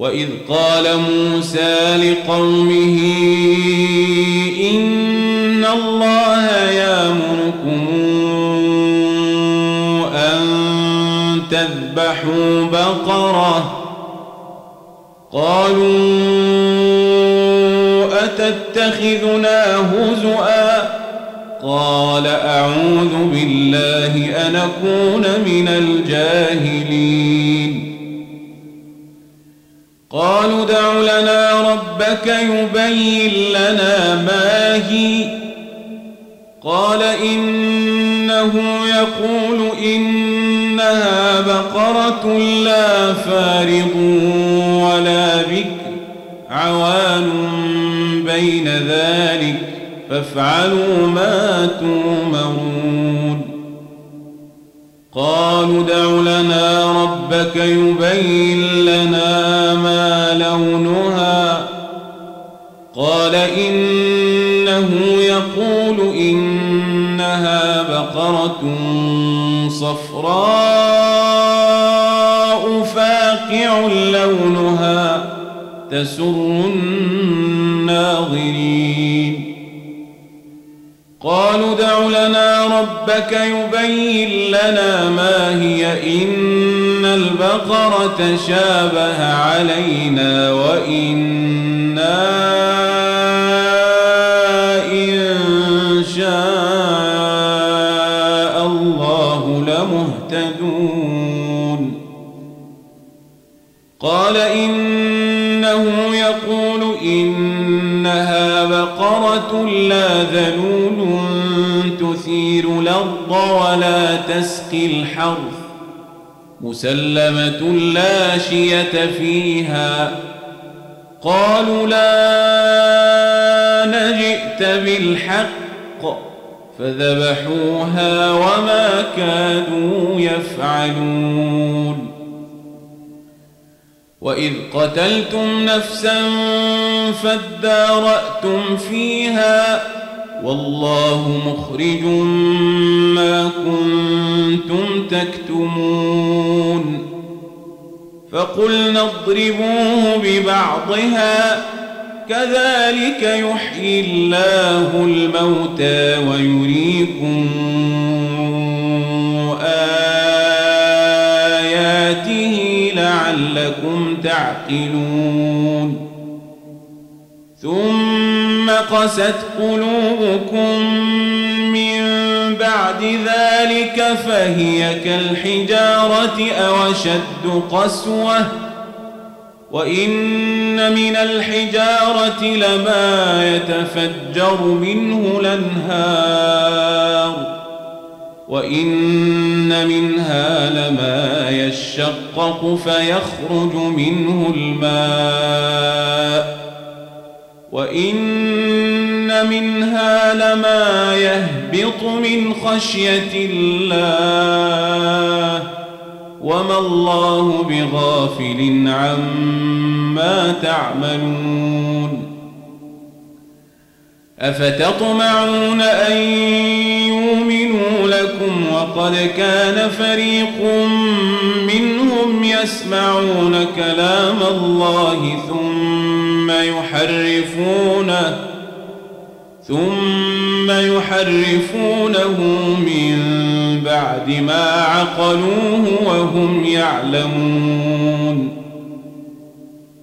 وإذ قال موسى لقومه إن الله يأمركم أن تذبحوا بقرة قالوا أتتخذنا هزؤا قال أعوذ بالله أن أكون من الجاهلين قالوا ادع لنا ربك يبين لنا ما هي قال إنه يقول إنها بقرة لا فارض ولا بكر عوان بين ذلك فافعلوا ما تؤمرون قالوا ادع لنا ربك يبين لنا ما لونها قال إنه يقول إنها بقرة صفراء فاقع لونها تسر الناظرين قالوا ادع لنا ربك يبين لنا ما هي إن البقرة شابه علينا وإنا إن شاء الله لمهتدون قال إنه يقول إنها بقرة لا ذلول تثير الأرض ولا تسقي الحرث مسلمة لا شية فيها قالوا لا نجئت بالحق فذبحوها وما كادوا يفعلون وإذ قتلتم نفسا فادارأتم فيها والله مخرج ما كنتم تكتمون فقلنا اضربوه ببعضها كذلك يحيي الله الموتى ويريكم آياته لعلكم تعقلون ثم قست قلوبكم من بعد ذلك فهي كالحجارة أو أشد قسوة وإن من الحجارة لما يتفجر منه الأنهار وإن منها لما يشقق فيخرج منه الماء وإن منها لما يهبط من خشية الله وما الله بغافل عما تعملون أفتطمعون أن يؤمنوا لكم وقد كان فريق منهم يسمعون كلام الله ثم يحرفونه من بعد ما عقلوه وهم يعلمون